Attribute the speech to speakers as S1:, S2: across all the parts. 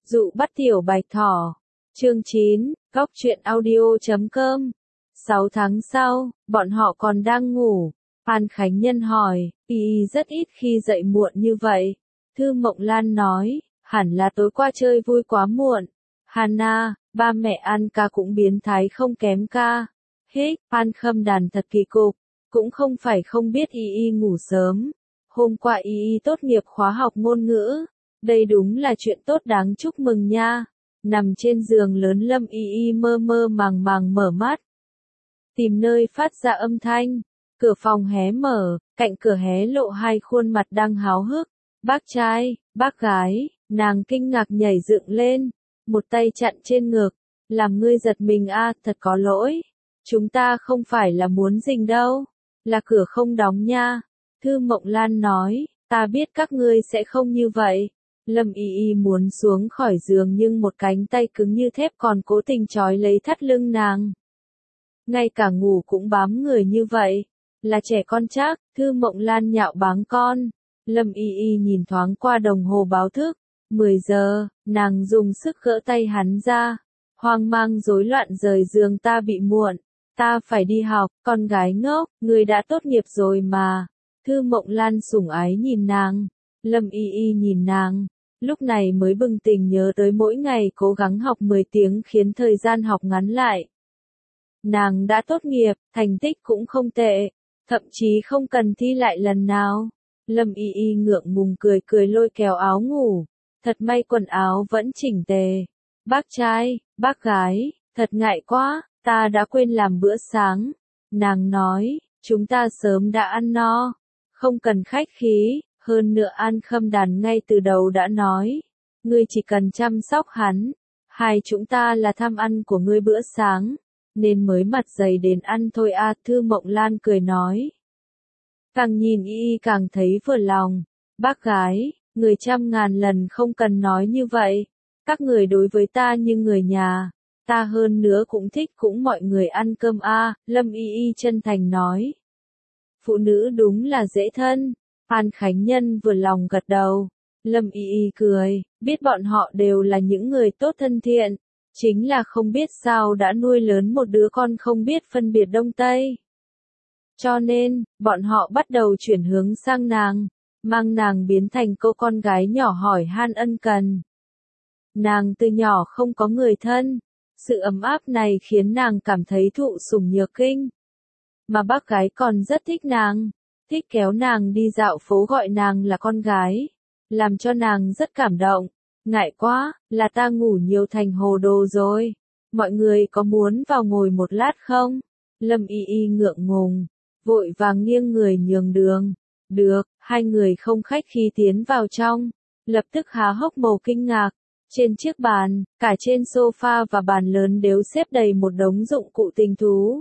S1: Dụ bắt tiểu bạch thỏ. Chương 9, góc truyện audio.com. 6 tháng sau, bọn họ còn đang ngủ. An Khánh Nhân hỏi, y rất ít khi dậy muộn như vậy. Thư Mộng Lan nói, hẳn là tối qua chơi vui quá muộn. Hana, ba mẹ An ca cũng biến thái không kém ca. Hích, An Khâm Đàn thật kỳ cục. Cũng không phải không biết y ngủ sớm. Hôm qua y tốt nghiệp khóa học ngôn ngữ. Đây đúng là chuyện tốt đáng chúc mừng nha. Nằm trên giường lớn Lâm y mơ mơ màng màng mở mắt. Tìm nơi phát ra âm thanh. Cửa phòng hé mở, cạnh cửa hé lộ hai khuôn mặt đang háo hức. Bác trai, bác gái, nàng kinh ngạc nhảy dựng lên. Một tay chặn trên ngực. Làm ngươi giật mình a, thật có lỗi. Chúng ta không phải là muốn rình đâu. Là cửa không đóng nha. Thư Mộng Lan nói, ta biết các ngươi sẽ không như vậy. Lâm y muốn xuống khỏi giường nhưng một cánh tay cứng như thép còn cố tình trói lấy thắt lưng nàng. Ngay cả ngủ cũng bám người như vậy. Là trẻ con chắc, Thư Mộng Lan nhạo báng con. Lâm y nhìn thoáng qua đồng hồ báo thức. 10 giờ, nàng dùng sức gỡ tay hắn ra. Hoang mang rối loạn rời giường, ta bị muộn. Ta phải đi học, con gái ngốc, người đã tốt nghiệp rồi mà. Thư Mộng Lan sủng ái nhìn nàng. Lâm y nhìn nàng. Lúc này mới bừng tỉnh nhớ tới mỗi ngày cố gắng học 10 tiếng khiến thời gian học ngắn lại. Nàng đã tốt nghiệp, thành tích cũng không tệ. Thậm chí không cần thi lại lần nào. Lâm y ngượng ngùng cười cười lôi kéo áo ngủ. Thật may quần áo vẫn chỉnh tề. Bác trai, bác gái, thật ngại quá, ta đã quên làm bữa sáng. Nàng nói, chúng ta sớm đã ăn no. Không cần khách khí, hơn nữa An Khâm Đàn ngay từ đầu đã nói. Ngươi chỉ cần chăm sóc hắn. Hai chúng ta là tham ăn của ngươi bữa sáng. Nên mới mặt dày đến ăn thôi a. Thư Mộng Lan cười nói. Càng nhìn y càng thấy vừa lòng. Bác gái, người trăm ngàn lần không cần nói như vậy. Các người đối với ta như người nhà. Ta hơn nữa cũng thích cũng mọi người ăn cơm a. Lâm y chân thành nói. Phụ nữ đúng là dễ thân. An Khánh Nhân vừa lòng gật đầu. Lâm y cười, biết bọn họ đều là những người tốt thân thiện. Chính là không biết sao đã nuôi lớn một đứa con không biết phân biệt Đông Tây. Cho nên, bọn họ bắt đầu chuyển hướng sang nàng. Mang nàng biến thành cô con gái nhỏ hỏi han ân cần. Nàng từ nhỏ không có người thân. Sự ấm áp này khiến nàng cảm thấy thụ sủng nhược kinh. Mà bác gái còn rất thích nàng. Thích kéo nàng đi dạo phố gọi nàng là con gái. Làm cho nàng rất cảm động. Ngại quá, là ta ngủ nhiều thành hồ đồ rồi. Mọi người có muốn vào ngồi một lát không? Lâm y ngượng ngùng. Vội vàng nghiêng người nhường đường. Được, hai người không khách khí tiến vào trong. Lập tức há hốc mồm kinh ngạc. Trên chiếc bàn, cả trên sofa và bàn lớn đều xếp đầy một đống dụng cụ tình thú.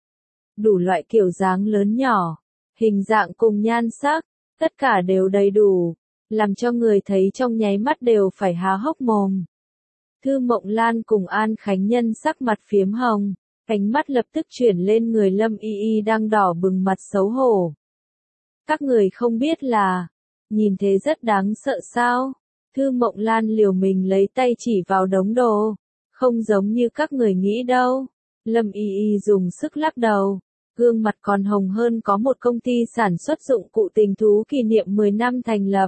S1: Đủ loại kiểu dáng lớn nhỏ, hình dạng cùng nhan sắc, tất cả đều đầy đủ, làm cho người thấy trong nháy mắt đều phải há hốc mồm. Thư Mộng Lan cùng An Khánh Nhân sắc mặt phiếm hồng, ánh mắt lập tức chuyển lên người Lâm y đang đỏ bừng mặt xấu hổ. Các người không biết là, nhìn thế rất đáng sợ sao? Thư Mộng Lan liều mình lấy tay chỉ vào đống đồ, không giống như các người nghĩ đâu. Lâm y dùng sức lắc đầu, gương mặt còn hồng hơn có một công ty sản xuất dụng cụ tình thú kỷ niệm 10 năm thành lập.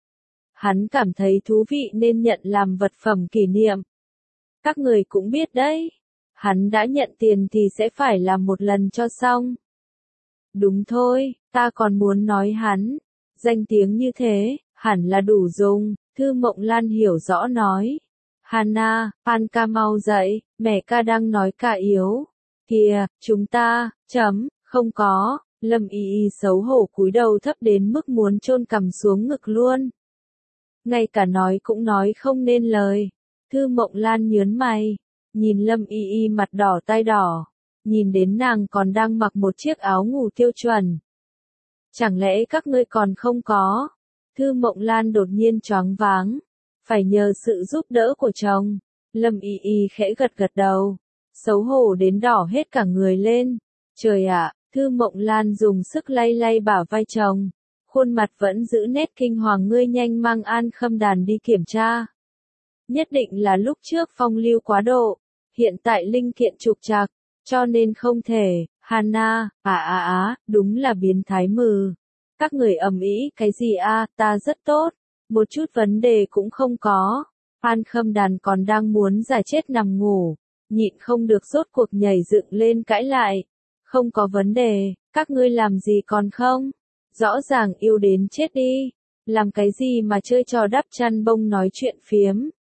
S1: Hắn cảm thấy thú vị nên nhận làm vật phẩm kỷ niệm. Các người cũng biết đấy, hắn đã nhận tiền thì sẽ phải làm một lần cho xong. Đúng thôi, ta còn muốn nói hắn, danh tiếng như thế, hẳn là đủ dùng. Thư Mộng Lan hiểu rõ nói. Hana, An ca mau dậy, mẹ ca đang nói ca yếu. Kìa, chúng ta, không có. Lâm y xấu hổ cúi đầu thấp đến mức muốn chôn cằm xuống ngực luôn. Ngay cả nói cũng nói không nên lời. Thư Mộng Lan nhớn mày, nhìn Lâm y mặt đỏ tai đỏ, nhìn đến nàng còn đang mặc một chiếc áo ngủ tiêu chuẩn. Chẳng lẽ các ngươi còn không có? Thư Mộng Lan đột nhiên choáng váng, phải nhờ sự giúp đỡ của chồng. Lâm y khẽ gật gật đầu, xấu hổ đến đỏ hết cả người lên. Trời ạ, Thư Mộng Lan dùng sức lay lay bả vai chồng, khuôn mặt vẫn giữ nét kinh hoàng. Ngươi nhanh mang An Khâm Đàn đi kiểm tra. Nhất định là lúc trước phong lưu quá độ, hiện tại linh kiện trục trặc, cho nên không thể. Hana, đúng là biến thái mừ. Các người ầm ĩ cái gì a, ta rất tốt, một chút vấn đề cũng không có. An Khâm Đàn còn đang muốn giải chết nằm ngủ, nhịn không được rốt cuộc nhảy dựng lên cãi lại. Không có vấn đề, các ngươi làm gì còn không? Rõ ràng yêu đến chết đi, làm cái gì mà chơi trò đắp chăn bông nói chuyện phiếm.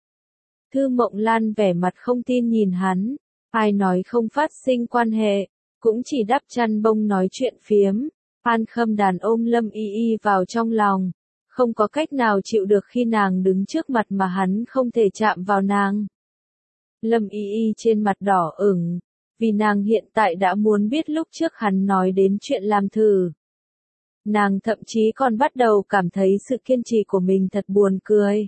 S1: Thư Mộng Lan vẻ mặt không tin nhìn hắn, ai nói không phát sinh quan hệ, cũng chỉ đắp chăn bông nói chuyện phiếm. An Khâm Đàn ôm Lâm Y Y vào trong lòng, không có cách nào chịu được khi nàng đứng trước mặt mà hắn không thể chạm vào nàng. Lâm Y Y trên mặt đỏ ửng, vì nàng hiện tại đã muốn biết lúc trước hắn nói đến chuyện làm thử. Nàng thậm chí còn bắt đầu cảm thấy sự kiên trì của mình thật buồn cười.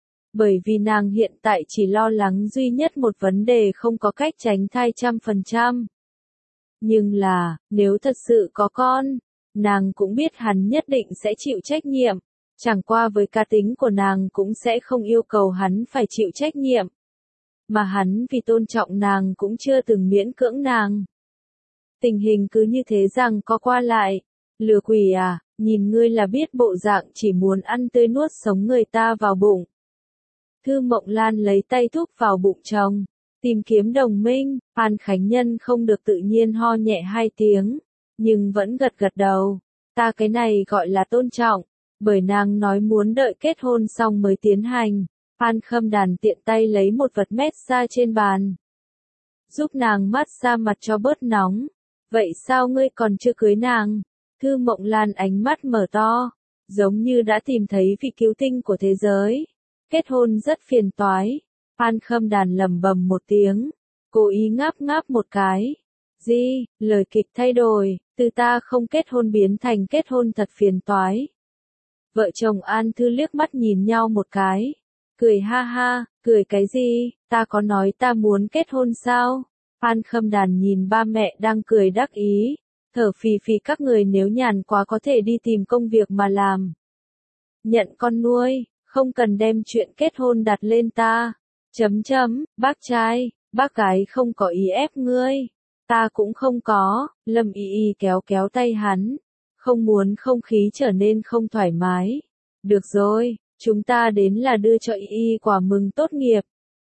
S1: Bởi vì nàng hiện tại chỉ lo lắng duy nhất một vấn đề không có cách tránh thai 100%. Nhưng là, nếu thật sự có con, nàng cũng biết hắn nhất định sẽ chịu trách nhiệm. Chẳng qua với cá tính của nàng cũng sẽ không yêu cầu hắn phải chịu trách nhiệm. Mà hắn vì tôn trọng nàng cũng chưa từng miễn cưỡng nàng. Tình hình cứ như thế rằng có qua lại. Lừa quỷ à, nhìn ngươi là biết bộ dạng chỉ muốn ăn tươi nuốt sống người ta vào bụng. Thư Mộng Lan lấy tay thúc vào bụng chồng, tìm kiếm đồng minh. An Khánh Nhân không được tự nhiên ho nhẹ 2 tiếng, nhưng vẫn gật gật đầu. Ta cái này gọi là tôn trọng, bởi nàng nói muốn đợi kết hôn xong mới tiến hành. An Khâm Đàn tiện tay lấy một vật massage trên bàn, giúp nàng massage mặt cho bớt nóng. Vậy sao ngươi còn chưa cưới nàng? Thư Mộng Lan ánh mắt mở to, giống như đã tìm thấy vị cứu tinh của thế giới. Kết hôn rất phiền toái. An Khâm Đàn lẩm bẩm một tiếng, cố ý ngáp ngáp một cái. Gì, lời kịch thay đổi, từ ta không kết hôn biến thành kết hôn thật phiền toái. Vợ chồng An Thư liếc mắt nhìn nhau một cái, cười ha ha, cười cái gì, ta có nói ta muốn kết hôn sao? An Khâm Đàn nhìn ba mẹ đang cười đắc ý, thở phì phì, các người nếu nhàn quá có thể đi tìm công việc mà làm. Nhận con nuôi, không cần đem chuyện kết hôn đặt lên ta. Bác trai, bác gái không có ý ép ngươi. Ta cũng không có. Lâm Y Y kéo kéo tay hắn, không muốn không khí trở nên không thoải mái. Được rồi, chúng ta đến là đưa cho Y Y quà mừng tốt nghiệp.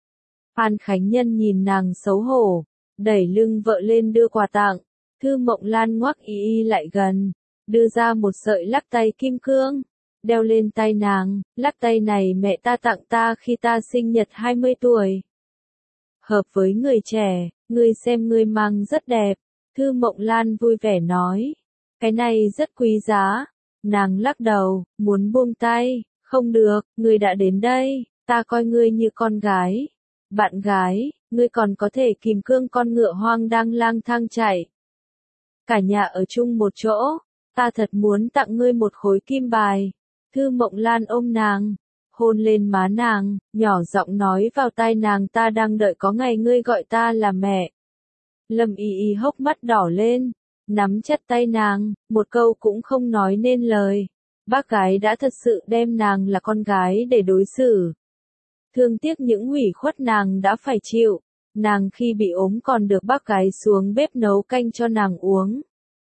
S1: An Khánh Nhân nhìn nàng xấu hổ, đẩy lưng vợ lên đưa quà tặng. Thư Mộng Lan ngoắc Y Y lại gần, đưa ra một sợi lắc tay kim cương, đeo lên tay nàng. Lắc tay này mẹ ta tặng ta khi ta sinh nhật 20 tuổi. Hợp với người trẻ, ngươi xem ngươi mang rất đẹp. Thư Mộng Lan vui vẻ nói, cái này rất quý giá. Nàng lắc đầu, muốn buông tay. Không được, ngươi đã đến đây, ta coi ngươi như con gái. Bạn gái, ngươi còn có thể kìm cương con ngựa hoang đang lang thang chạy. Cả nhà ở chung một chỗ, ta thật muốn tặng ngươi một khối kim bài. Thư Mộng Lan ôm nàng, hôn lên má nàng, nhỏ giọng nói vào tai nàng, ta đang đợi có ngày ngươi gọi ta là mẹ. Lâm Y Y hốc mắt đỏ lên, nắm chặt tay nàng, một câu cũng không nói nên lời. Bác gái đã thật sự đem nàng là con gái để đối xử. Thương tiếc những ủy khuất nàng đã phải chịu, nàng khi bị ốm còn được bác gái xuống bếp nấu canh cho nàng uống.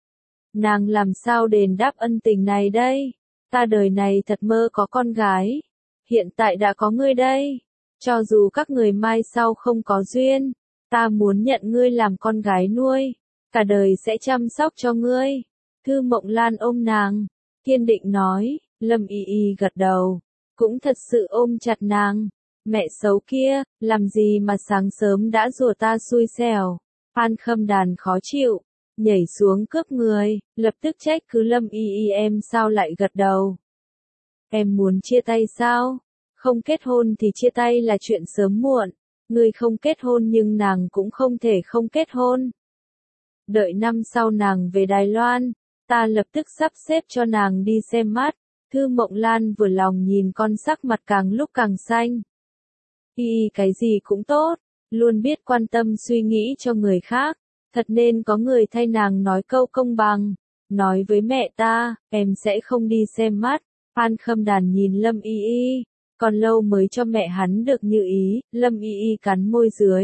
S1: Nàng làm sao đền đáp ân tình này đây? Ta đời này thật mơ có con gái, hiện tại đã có ngươi đây. Cho dù các người mai sau không có duyên, ta muốn nhận ngươi làm con gái nuôi, cả đời sẽ chăm sóc cho ngươi. Thư Mộng Lan ôm nàng, kiên định nói. Lâm Y Y gật đầu, cũng thật sự ôm chặt nàng. Mẹ xấu kia, làm gì mà sáng sớm đã rủa ta xui xẻo. An Khâm Đàn khó chịu, nhảy xuống cướp người, lập tức trách cứ Lâm Y Y, em sao lại gật đầu? Em muốn chia tay sao? Không kết hôn thì chia tay là chuyện sớm muộn. Người không kết hôn nhưng nàng cũng không thể không kết hôn. Đợi năm sau nàng về Đài Loan, ta lập tức sắp xếp cho nàng đi xem mắt. Thư Mộng Lan vừa lòng nhìn con sắc mặt càng lúc càng xanh. Y cái gì cũng tốt, luôn biết quan tâm suy nghĩ cho người khác. Thật nên có người thay nàng nói câu công bằng. Nói với mẹ ta, em sẽ không đi xem mắt. An Khâm Đàn nhìn Lâm Y Y, còn lâu mới cho mẹ hắn được như ý, Lâm Y Y cắn môi dưới.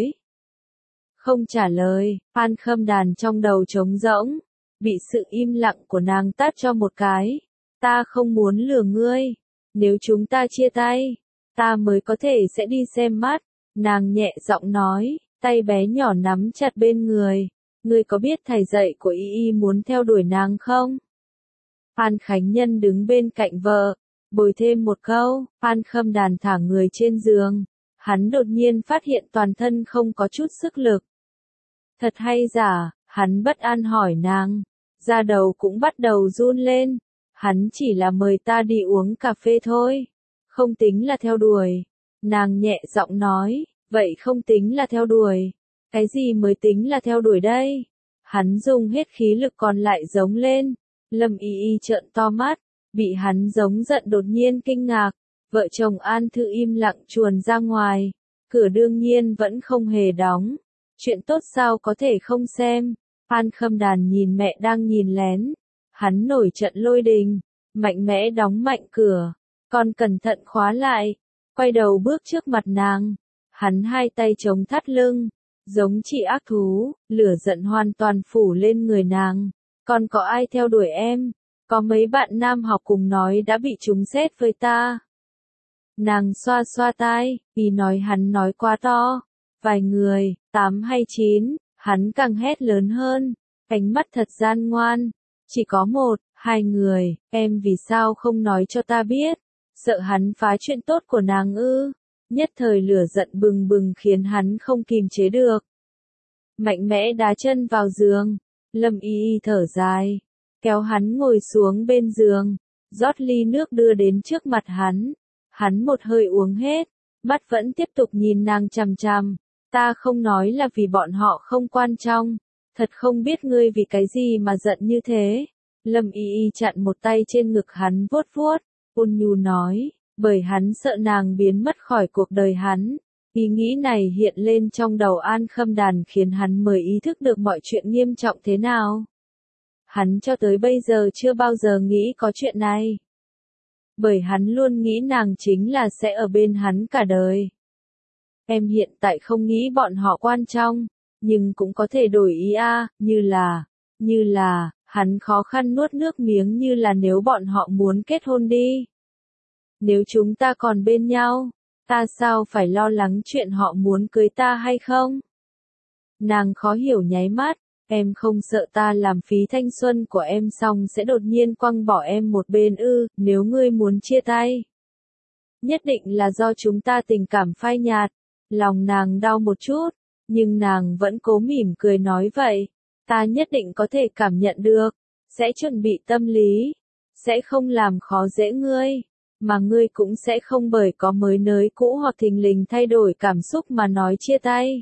S1: Không trả lời, An Khâm Đàn trong đầu trống rỗng, bị sự im lặng của nàng tát cho một cái. Ta không muốn lừa ngươi, nếu chúng ta chia tay, ta mới có thể sẽ đi xem mắt. Nàng nhẹ giọng nói, tay bé nhỏ nắm chặt bên người. Ngươi có biết thầy dạy của Y Y muốn theo đuổi nàng không? An Khánh Nhân đứng bên cạnh vợ, bồi thêm một câu. An Khâm Đàn thả người trên giường. Hắn đột nhiên phát hiện toàn thân không có chút sức lực. Thật hay giả, hắn bất an hỏi nàng. Da đầu cũng bắt đầu run lên. Hắn chỉ là mời ta đi uống cà phê thôi. Không tính là theo đuổi. Nàng nhẹ giọng nói, vậy không tính là theo đuổi. Cái gì mới tính là theo đuổi đây? Hắn dùng hết khí lực còn lại giống lên. Lâm Y Y trợn to mắt, bị hắn giống giận đột nhiên kinh ngạc. Vợ chồng An Thư im lặng chuồn ra ngoài. Cửa đương nhiên vẫn không hề đóng. Chuyện tốt sao có thể không xem. An Khâm Đàn nhìn mẹ đang nhìn lén. Hắn nổi trận lôi đình, mạnh mẽ đóng mạnh cửa. Con cẩn thận khóa lại, quay đầu bước trước mặt nàng. Hắn hai tay chống thắt lưng, giống chị ác thú, lửa giận hoàn toàn phủ lên người nàng. Còn có ai theo đuổi em? Có mấy bạn nam học cùng nói đã bị trúng xét với ta. Nàng xoa xoa tai, vì nói hắn nói quá to. Vài người, 8 hay 9, hắn càng hét lớn hơn. Ánh mắt thật gian ngoan. Chỉ có 1, 2 người, em vì sao không nói cho ta biết? Sợ hắn phá chuyện tốt của nàng ư? Nhất thời lửa giận bừng bừng khiến hắn không kìm chế được. Mạnh mẽ đá chân vào giường. Lâm Y Y thở dài, kéo hắn ngồi xuống bên giường, rót ly nước đưa đến trước mặt hắn. Hắn một hơi uống hết, mắt vẫn tiếp tục nhìn nàng chằm chằm. Ta không nói là vì bọn họ không quan trọng. Thật không biết ngươi vì cái gì mà giận như thế. Lâm Y Y chặn một tay trên ngực hắn vuốt vuốt, ôn nhu nói, bởi hắn sợ nàng biến mất khỏi cuộc đời hắn. Ý nghĩ này hiện lên trong đầu An Khâm Đàn khiến hắn mới ý thức được mọi chuyện nghiêm trọng thế nào. Hắn cho tới bây giờ chưa bao giờ nghĩ có chuyện này. Bởi hắn luôn nghĩ nàng chính là sẽ ở bên hắn cả đời. Em hiện tại không nghĩ bọn họ quan trọng, nhưng cũng có thể đổi ý a, như là, hắn khó khăn nuốt nước miếng như là nếu bọn họ muốn kết hôn đi. Nếu chúng ta còn bên nhau, ta sao phải lo lắng chuyện họ muốn cưới ta hay không? Nàng khó hiểu nháy mắt, em không sợ ta làm phí thanh xuân của em xong sẽ đột nhiên quăng bỏ em một bên ư, nếu ngươi muốn chia tay. Nhất định là do chúng ta tình cảm phai nhạt. Lòng nàng đau một chút, nhưng nàng vẫn cố mỉm cười nói vậy. Ta nhất định có thể cảm nhận được, sẽ chuẩn bị tâm lý, sẽ không làm khó dễ ngươi, mà ngươi cũng sẽ không bởi có mới nới cũ hoặc thình lình thay đổi cảm xúc mà nói chia tay.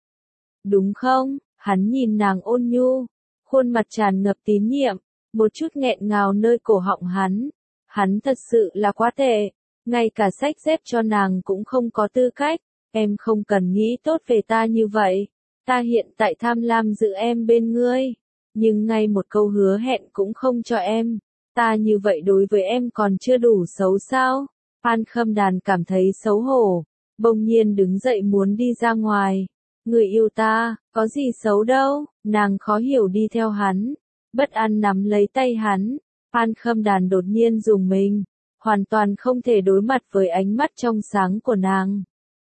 S1: Đúng không? Hắn nhìn nàng ôn nhu, khuôn mặt tràn ngập tín nhiệm, một chút nghẹn ngào nơi cổ họng hắn. Hắn thật sự là quá tệ, ngay cả xách dép cho nàng cũng không có tư cách. Em không cần nghĩ tốt về ta như vậy. Ta hiện tại tham lam giữ em bên ngươi, nhưng ngay một câu hứa hẹn cũng không cho em. Ta như vậy đối với em còn chưa đủ xấu sao? An Khâm Đàn cảm thấy xấu hổ, bỗng nhiên đứng dậy muốn đi ra ngoài. Người yêu ta, có gì xấu đâu? Nàng khó hiểu đi theo hắn, bất an nắm lấy tay hắn. An Khâm Đàn đột nhiên rùng mình, hoàn toàn không thể đối mặt với ánh mắt trong sáng của nàng.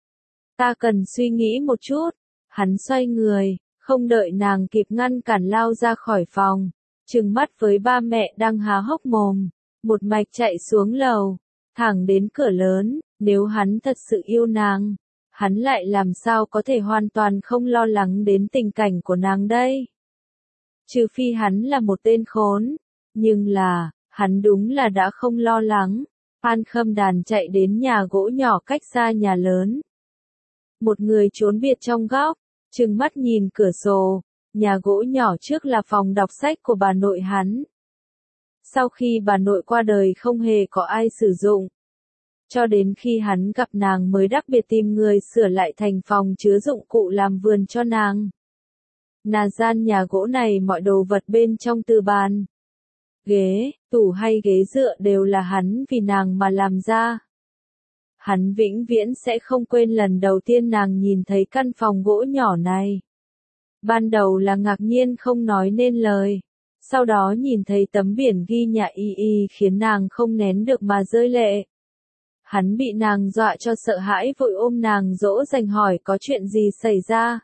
S1: Ta cần suy nghĩ một chút. Hắn xoay người, không đợi nàng kịp ngăn cản lao ra khỏi phòng, trừng mắt với ba mẹ đang há hốc mồm, một mạch chạy xuống lầu, thẳng đến cửa lớn. Nếu hắn thật sự yêu nàng, hắn lại làm sao có thể hoàn toàn không lo lắng đến tình cảnh của nàng đây? Trừ phi hắn là một tên khốn, nhưng là, hắn đúng là đã không lo lắng. An Khâm Đàn chạy đến nhà gỗ nhỏ cách xa nhà lớn. Một người trốn biệt trong góc, trừng mắt nhìn cửa sổ. Nhà gỗ nhỏ trước là phòng đọc sách của bà nội hắn. Sau khi bà nội qua đời không hề có ai sử dụng. Cho đến khi hắn gặp nàng mới đặc biệt tìm người sửa lại thành phòng chứa dụng cụ làm vườn cho nàng. Gian nhà gỗ này mọi đồ vật bên trong từ bàn, ghế, tủ hay ghế dựa đều là hắn vì nàng mà làm ra. Hắn vĩnh viễn sẽ không quên lần đầu tiên nàng nhìn thấy căn phòng gỗ nhỏ này. Ban đầu là ngạc nhiên không nói nên lời. Sau đó nhìn thấy tấm biển ghi nhà y khiến nàng không nén được mà rơi lệ. Hắn bị nàng dọa cho sợ hãi vội ôm nàng dỗ dành hỏi có chuyện gì xảy ra.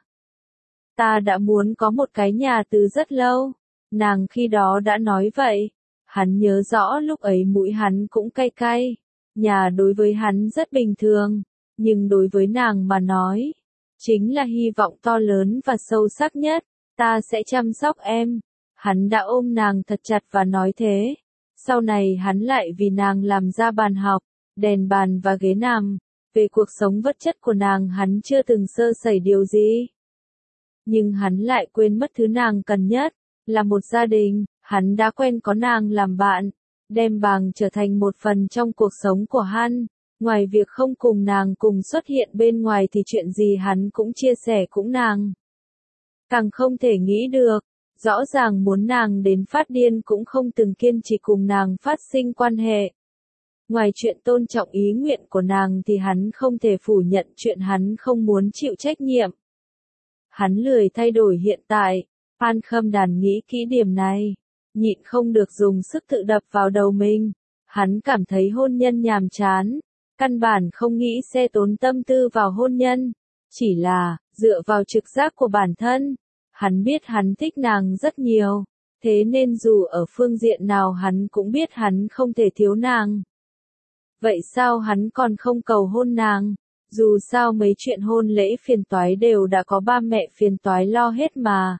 S1: Ta đã muốn có một cái nhà từ rất lâu. Nàng khi đó đã nói vậy. Hắn nhớ rõ lúc ấy mũi hắn cũng cay cay. Nhà đối với hắn rất bình thường. Nhưng đối với nàng mà nói. Chính là hy vọng to lớn và sâu sắc nhất. Ta sẽ chăm sóc em. Hắn đã ôm nàng thật chặt và nói thế. Sau này hắn lại vì nàng làm ra bàn học, đèn bàn và ghế nằm. Về cuộc sống vật chất của nàng hắn chưa từng sơ sẩy điều gì. Nhưng hắn lại quên mất thứ nàng cần nhất, là một gia đình. Hắn đã quen có nàng làm bạn, đem nàng trở thành một phần trong cuộc sống của hắn. Ngoài việc không cùng nàng cùng xuất hiện bên ngoài thì chuyện gì hắn cũng chia sẻ cũng nàng. Càng không thể nghĩ được. Rõ ràng muốn nàng đến phát điên cũng không từng kiên trì cùng nàng phát sinh quan hệ. Ngoài chuyện tôn trọng ý nguyện của nàng thì hắn không thể phủ nhận chuyện hắn không muốn chịu trách nhiệm. Hắn lười thay đổi hiện tại. An Khâm Đàn nghĩ kỹ điểm này. Nhịn không được dùng sức tự đập vào đầu mình. Hắn cảm thấy hôn nhân nhàm chán. Căn bản không nghĩ sẽ tốn tâm tư vào hôn nhân. Chỉ là, dựa vào trực giác của bản thân. Hắn biết hắn thích nàng rất nhiều, thế nên dù ở phương diện nào hắn cũng biết hắn không thể thiếu nàng. Vậy sao hắn còn không cầu hôn nàng? Dù sao mấy chuyện hôn lễ phiền toái đều đã có ba mẹ phiền toái lo hết mà.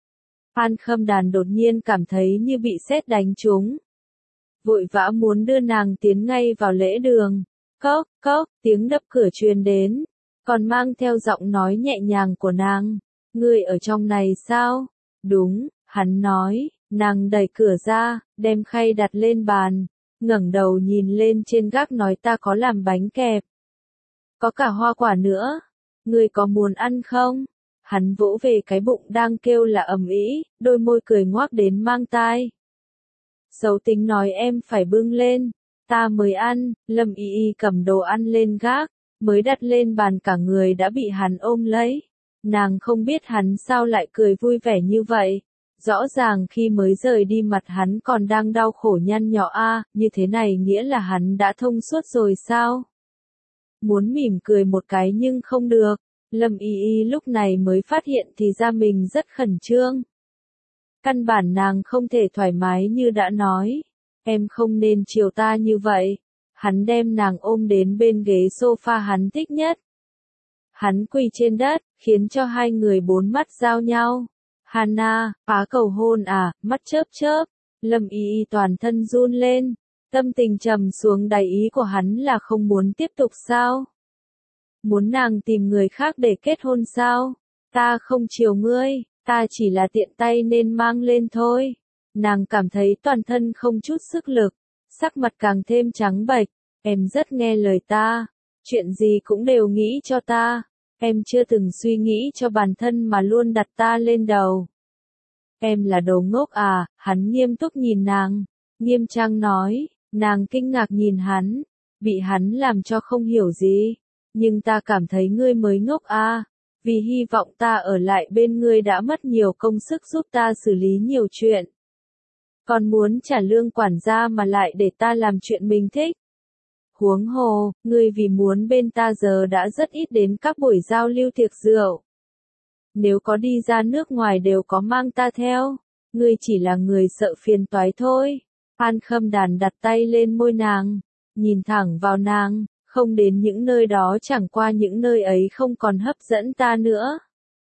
S1: An Khâm Đàn đột nhiên cảm thấy như bị sét đánh trúng. Vội vã muốn đưa nàng tiến ngay vào lễ đường. Cốc, cốc, tiếng đập cửa truyền đến, còn mang theo giọng nói nhẹ nhàng của nàng. Ngươi ở trong này sao? Đúng, hắn nói, nàng đẩy cửa ra, đem khay đặt lên bàn, ngẩng đầu nhìn lên trên gác nói ta có làm bánh kẹp. Có cả hoa quả nữa, ngươi có muốn ăn không? Hắn vỗ về cái bụng đang kêu là ầm ĩ, đôi môi cười ngoác đến mang tai. Xấu tính nói em phải bưng lên, ta mới ăn. Lâm Y Y cầm đồ ăn lên gác, mới đặt lên bàn cả người đã bị hắn ôm lấy. Nàng không biết hắn sao lại cười vui vẻ như vậy. Rõ ràng khi mới rời đi mặt hắn còn đang đau khổ nhăn nhọ như thế này nghĩa là hắn đã thông suốt rồi sao? Muốn mỉm cười một cái nhưng không được. Lâm Y Y lúc này mới phát hiện thì ra mình rất khẩn trương. Căn bản nàng không thể thoải mái như đã nói. Em không nên chiều ta như vậy. Hắn đem nàng ôm đến bên ghế sofa hắn thích nhất. Hắn quỳ trên đất, khiến cho hai người bốn mắt giao nhau. Hana, phá cầu hôn à, mắt chớp chớp. Lâm Y Y toàn thân run lên. Tâm tình trầm xuống đầy ý của hắn là không muốn tiếp tục sao? Muốn nàng tìm người khác để kết hôn sao? Ta không chiều ngươi, ta chỉ là tiện tay nên mang lên thôi. Nàng cảm thấy toàn thân không chút sức lực, sắc mặt càng thêm trắng bệch. Em rất nghe lời ta, chuyện gì cũng đều nghĩ cho ta. Em chưa từng suy nghĩ cho bản thân mà luôn đặt ta lên đầu. Em là đồ ngốc à? Hắn nghiêm túc nhìn nàng, nghiêm trang nói. Nàng kinh ngạc nhìn hắn, bị hắn làm cho không hiểu gì. Nhưng ta cảm thấy ngươi mới ngốc vì hy vọng ta ở lại bên ngươi đã mất nhiều công sức giúp ta xử lý nhiều chuyện. Còn muốn trả lương quản gia mà lại để ta làm chuyện mình thích. Huống hồ, ngươi vì muốn bên ta giờ đã rất ít đến các buổi giao lưu tiệc rượu. Nếu có đi ra nước ngoài đều có mang ta theo, ngươi chỉ là người sợ phiền toái thôi. An Khâm Đàn đặt tay lên môi nàng, nhìn thẳng vào nàng, không đến những nơi đó chẳng qua những nơi ấy không còn hấp dẫn ta nữa.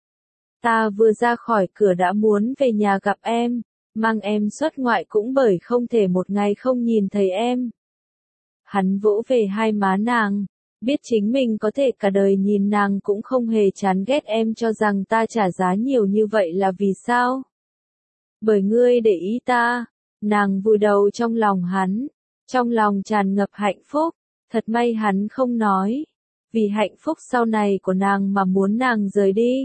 S1: Ta vừa ra khỏi cửa đã muốn về nhà gặp em, mang em xuất ngoại cũng bởi không thể một ngày không nhìn thấy em. Hắn vỗ về hai má nàng, biết chính mình có thể cả đời nhìn nàng cũng không hề chán ghét em cho rằng ta trả giá nhiều như vậy là vì sao? Bởi ngươi để ý ta. Nàng vùi đầu trong lòng hắn, trong lòng tràn ngập hạnh phúc, thật may hắn không nói, vì hạnh phúc sau này của nàng mà muốn nàng rời đi.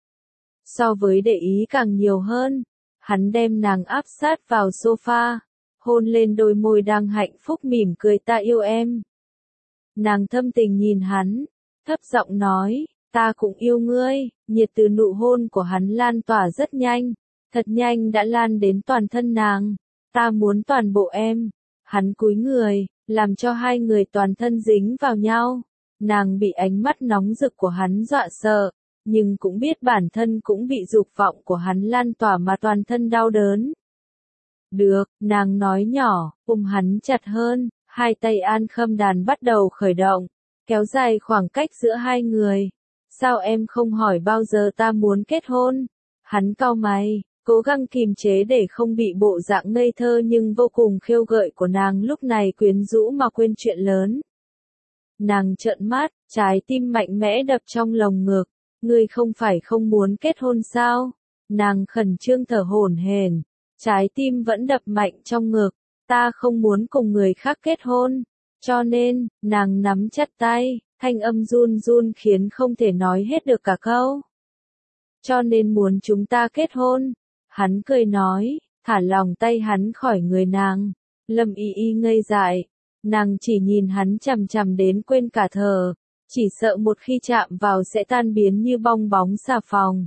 S1: So với để ý càng nhiều hơn, hắn đem nàng áp sát vào sofa, hôn lên đôi môi đang hạnh phúc mỉm cười ta yêu em. Nàng thâm tình nhìn hắn, thấp giọng nói, ta cũng yêu ngươi, nhiệt từ nụ hôn của hắn lan tỏa rất nhanh, thật nhanh đã lan đến toàn thân nàng, ta muốn toàn bộ em. Hắn cúi người, làm cho hai người toàn thân dính vào nhau, nàng bị ánh mắt nóng rực của hắn dọa sợ, nhưng cũng biết bản thân cũng bị dục vọng của hắn lan tỏa mà toàn thân đau đớn. Được, nàng nói nhỏ, ôm hắn chặt hơn, hai tay An Khâm Đàn bắt đầu khởi động, kéo dài khoảng cách giữa hai người. Sao em không hỏi bao giờ ta muốn kết hôn? Hắn cau mày, cố gắng kìm chế để không bị bộ dạng ngây thơ nhưng vô cùng khiêu gợi của nàng lúc này quyến rũ mà quên chuyện lớn. Nàng trợn mắt, trái tim mạnh mẽ đập trong lồng ngực. Ngươi không phải không muốn kết hôn sao? Nàng khẩn trương thở hổn hển, trái tim vẫn đập mạnh trong ngực. Ta không muốn cùng người khác kết hôn. Cho nên, nàng nắm chặt tay, thanh âm run run khiến không thể nói hết được cả câu. Cho nên muốn chúng ta kết hôn. Hắn cười nói, thả lòng tay hắn khỏi người nàng. Lâm Y Y ngây dại. Nàng chỉ nhìn hắn chằm chằm đến quên cả thở. Chỉ sợ một khi chạm vào sẽ tan biến như bong bóng xà phòng.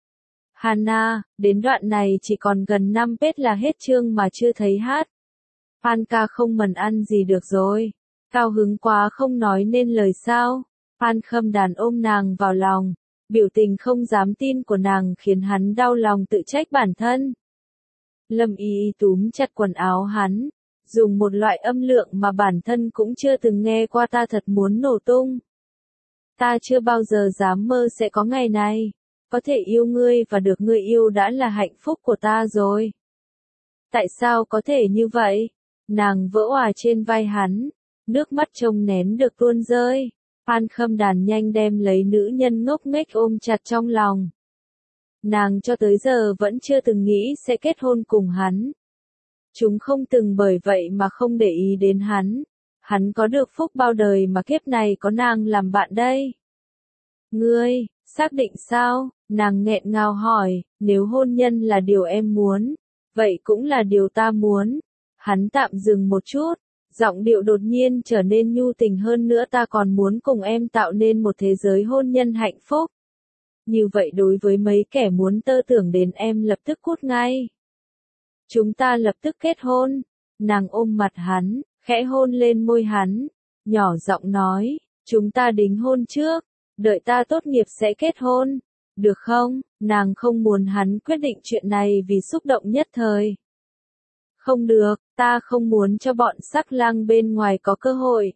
S1: Hana, đến đoạn này chỉ còn gần 5 pết là hết chương mà chưa thấy hát. An ca không mần ăn gì được rồi. Cao hứng quá không nói nên lời sao. An Khâm Đàn ôm nàng vào lòng. Biểu tình không dám tin của nàng khiến hắn đau lòng tự trách bản thân. Lâm Y Y túm chặt quần áo hắn. Dùng một loại âm lượng mà bản thân cũng chưa từng nghe qua, ta thật muốn nổ tung. Ta chưa bao giờ dám mơ sẽ có ngày này. Có thể yêu ngươi và được ngươi yêu đã là hạnh phúc của ta rồi. Tại sao có thể như vậy? Nàng vỡ òa trên vai hắn. Nước mắt trông nén được tuôn rơi. An Khâm Đàn nhanh đem lấy nữ nhân ngốc nghếch ôm chặt trong lòng. Nàng cho tới giờ vẫn chưa từng nghĩ sẽ kết hôn cùng hắn. Chúng không từng bởi vậy mà không để ý đến hắn. Hắn có được phúc bao đời mà kiếp này có nàng làm bạn đây. Ngươi, xác định sao? Nàng nghẹn ngào hỏi, nếu hôn nhân là điều em muốn, vậy cũng là điều ta muốn. Hắn tạm dừng một chút, giọng điệu đột nhiên trở nên nhu tình hơn nữa, ta còn muốn cùng em tạo nên một thế giới hôn nhân hạnh phúc. Như vậy đối với mấy kẻ muốn tơ tưởng đến em lập tức cút ngay. Chúng ta lập tức kết hôn. Nàng ôm mặt hắn, khẽ hôn lên môi hắn, nhỏ giọng nói, chúng ta đính hôn trước, đợi ta tốt nghiệp sẽ kết hôn, được không? Nàng không muốn hắn quyết định chuyện này vì xúc động nhất thời. Không được, ta không muốn cho bọn sắc lang bên ngoài có cơ hội.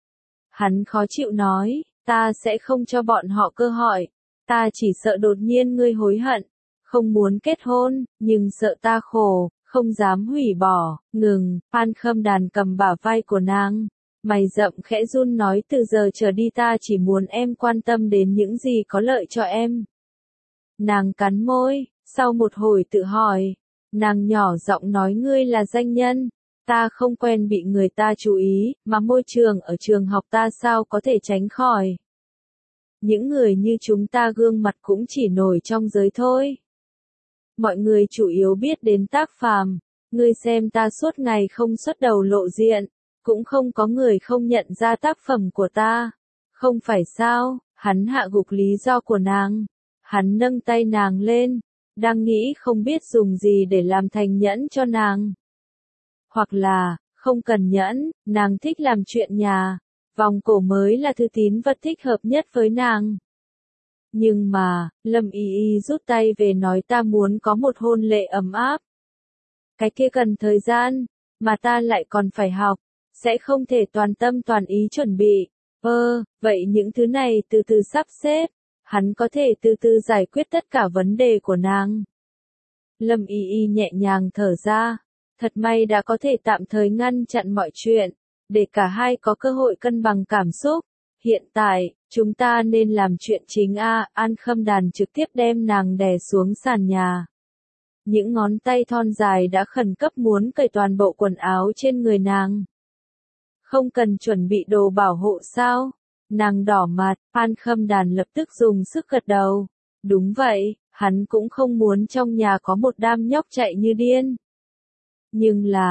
S1: Hắn khó chịu nói, ta sẽ không cho bọn họ cơ hội, ta chỉ sợ đột nhiên ngươi hối hận, không muốn kết hôn, nhưng sợ ta khổ. Không dám hủy bỏ, ngừng. An Khâm Đàn cầm bả vai của nàng, mày rậm khẽ run nói, từ giờ trở đi ta chỉ muốn em quan tâm đến những gì có lợi cho em. Nàng cắn môi, sau một hồi tự hỏi, nàng nhỏ giọng nói, ngươi là danh nhân, ta không quen bị người ta chú ý, mà môi trường ở trường học ta sao có thể tránh khỏi. Những người như chúng ta gương mặt cũng chỉ nổi trong giới thôi. Mọi người chủ yếu biết đến tác phàm, ngươi xem ta suốt ngày không xuất đầu lộ diện, cũng không có người không nhận ra tác phẩm của ta. Không phải sao? Hắn hạ gục lý do của nàng. Hắn nâng tay nàng lên, đang nghĩ không biết dùng gì để làm thành nhẫn cho nàng. Hoặc là, không cần nhẫn, nàng thích làm chuyện nhà, vòng cổ mới là thứ tín vật thích hợp nhất với nàng. Nhưng mà, Lâm Y Y rút tay về nói, ta muốn có một hôn lễ ấm áp. Cái kia cần thời gian, mà ta lại còn phải học, sẽ không thể toàn tâm toàn ý chuẩn bị. Vậy những thứ này từ từ sắp xếp, hắn có thể từ từ giải quyết tất cả vấn đề của nàng. Lâm Y Y nhẹ nhàng thở ra, thật may đã có thể tạm thời ngăn chặn mọi chuyện, để cả hai có cơ hội cân bằng cảm xúc. Hiện tại, chúng ta nên làm chuyện chính a. An Khâm Đàn trực tiếp đem nàng đè xuống sàn nhà. Những ngón tay thon dài đã khẩn cấp muốn cởi toàn bộ quần áo trên người nàng. Không cần chuẩn bị đồ bảo hộ sao? Nàng đỏ mặt, An Khâm Đàn lập tức dùng sức gật đầu. Đúng vậy, hắn cũng không muốn trong nhà có một đám nhóc chạy như điên. Nhưng là,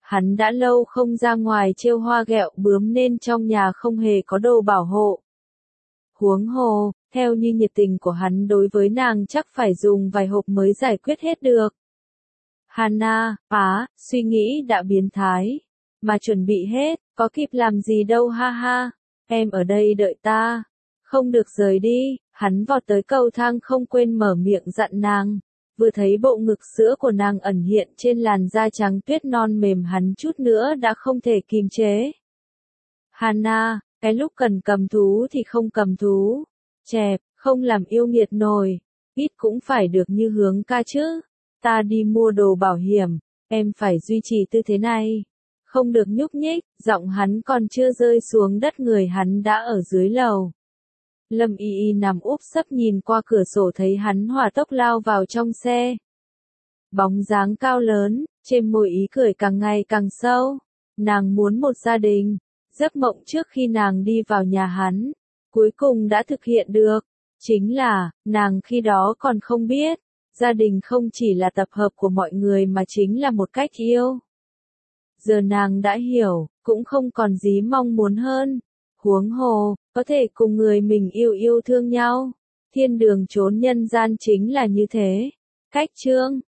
S1: Hắn đã lâu không ra ngoài trêu hoa ghẹo bướm nên trong nhà không hề có đồ bảo hộ. Huống hồ, theo như nhiệt tình của hắn đối với nàng chắc phải dùng vài hộp mới giải quyết hết được. Hana, suy nghĩ đã biến thái. Mà chuẩn bị hết, có kịp làm gì đâu ha ha. Em ở đây đợi ta. Không được rời đi, hắn vọt tới cầu thang không quên mở miệng dặn nàng. Vừa thấy bộ ngực sữa của nàng ẩn hiện trên làn da trắng tuyết non mềm hắn chút nữa đã không thể kìm chế. Hana, cái lúc cần cầm thú thì không cầm thú. Chẹp, không làm yêu nghiệt nổi. Ít cũng phải được như Hướng ca chứ. Ta đi mua đồ bảo hiểm, em phải duy trì tư thế này. Không được nhúc nhích, giọng hắn còn chưa rơi xuống đất người hắn đã ở dưới lầu. Lâm Y Y nằm úp sấp nhìn qua cửa sổ thấy hắn hỏa tốc lao vào trong xe. Bóng dáng cao lớn, trên môi ý cười càng ngày càng sâu. Nàng muốn một gia đình. Giấc mộng trước khi nàng đi vào nhà hắn, cuối cùng đã thực hiện được. Chính là, nàng khi đó còn không biết, gia đình không chỉ là tập hợp của mọi người mà chính là một cách yêu. Giờ nàng đã hiểu, cũng không còn gì mong muốn hơn. Huống hồ, có thể cùng người mình yêu yêu thương nhau. Thiên đường trốn nhân gian chính là như thế. Cách chương